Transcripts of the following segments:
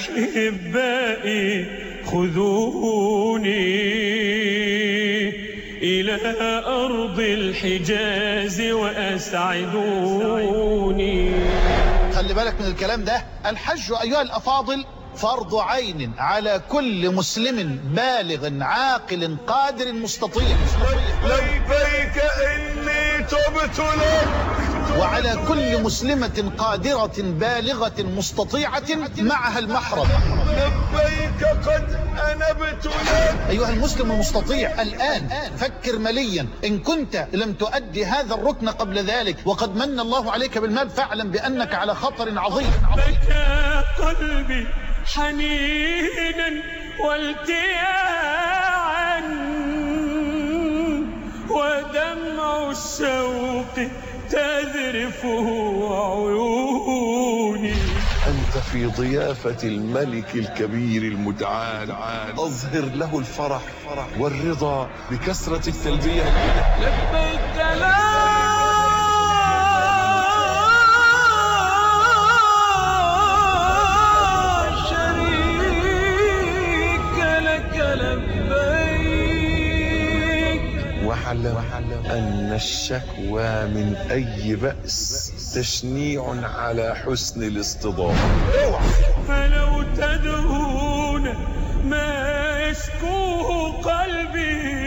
أحبائي خذوني إلى أرض الحجاز وأسعدوني. خلي بالك من الكلام ده. الحج أيها الأفاضل فرض عين على كل مسلم بالغ عاقل قادر مستطيع. لبيك إني تبت لك. وعلى كل مسلمة قادرة بالغة مستطيعة معها المحرم. لبيك قد أنبت لك. أيها المسلم المستطيع الآن فكر مليا، إن كنت لم تؤدي هذا الركن قبل ذلك وقد من الله عليك بالمال فاعلم بأنك على خطر عظيم. بكى قلبي حنينا والتياعا ودمع الشوق تذرفه عيوني. أنت في ضيافة الملك الكبير المتعال، أظهر له الفرح والرضا بكثرة التلبية. لبيك لا شريك لك لبيك. واعلم أن الشكوى من أي بأس تشنيع على حسن الاصطدام. فلو تدهون ما يشكوه قلبي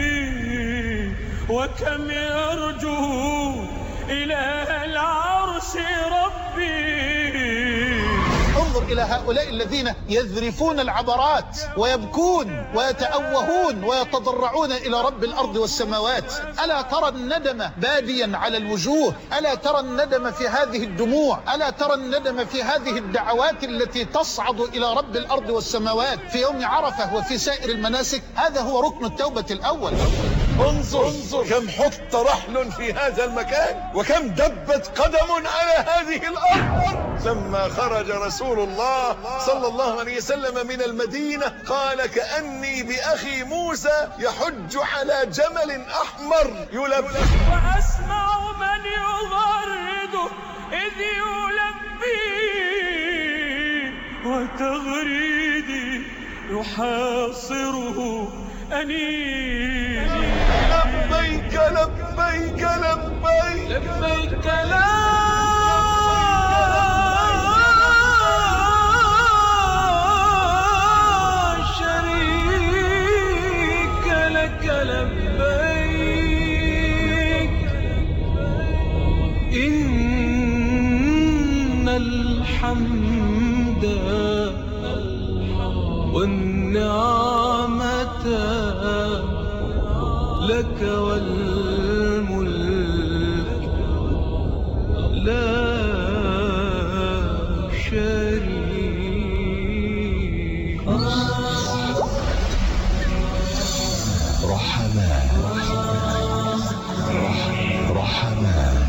وكم يرجو إله العرش ربي. انظر إلى هؤلاء الذين يذرفون العبرات ويبكون ويتأوهون ويتضرعون إلى رب الأرض والسماوات. ألا ترى الندم باديا على الوجوه؟ ألا ترى الندم في هذه الدموع؟ ألا ترى الندم في هذه الدعوات التي تصعد إلى رب الأرض والسماوات في يوم عرفة وفي سائر المناسك؟ هذا هو ركن التوبة الأول. انظر كم حط رحل في هذا المكان وكم دبت قدم على هذه الأرض. لما خرج رسول الله صلى الله عليه وسلم من المدينة قال كأني بأخي موسى يحج على جمل أحمر يلبي. وأسمع من يغرد إذ يلبي وتغريدي يحاصره أنيني. لبيك لبيك لبيك. لبيك لا شريك لك لبيك. إن الحمد والنعمة لك والملك لا شريك. رحمن